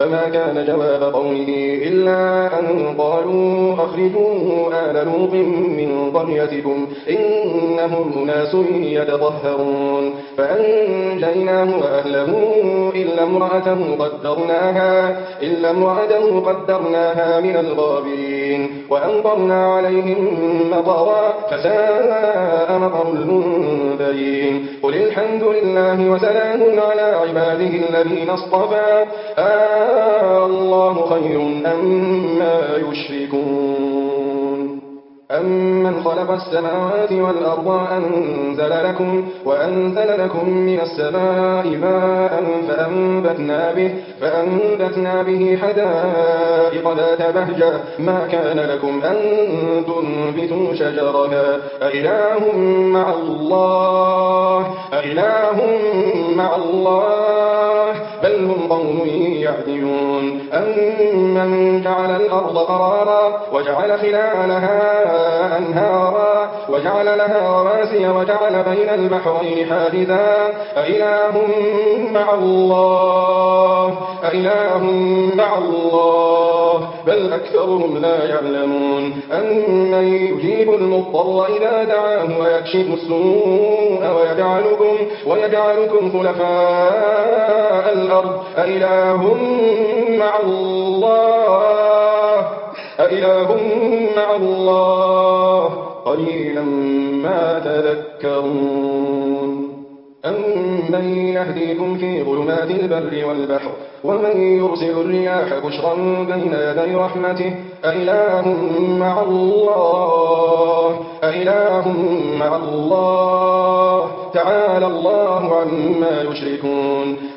فما كان جواب قومه إلا أن قالوا أخرجوا آل لوط من قريتكم إنهم أناس يتطهرون فأنجيناه وأهله إلا امرأته قدرناها من الغابرين وأمطرنا عليهم مطرا فساء مطر المنذرين قل الحمد لله وسلام على عباده الذين اصطفى الله خير أما يشركون أمن خلق السماوات والأرض وأنزل لكم من السماء ماء فأنبتنا به حدائق ذات بهجة ما كان لكم أن تنبتوا شجرها أإله مع الله بل هم قوم يعدلون أمن جعل الأرض قرارا وجعل خلالها أنهارا وجعل لها رواسي وجعل بين البحرين حاجزا أإله مع الله بل أكثرهم لا يعلمون أمن يجيب المضطر إذا دعاه ويكشف السوء ويجعلكم خلفاء الأرض أإله مع الله قليلا ما تذكرون أمن يهديكم في ظلمات البر والبحر ومن يرسل الرياح بشرا بين يدي رحمته أإله مع الله تعالى الله عما يشركون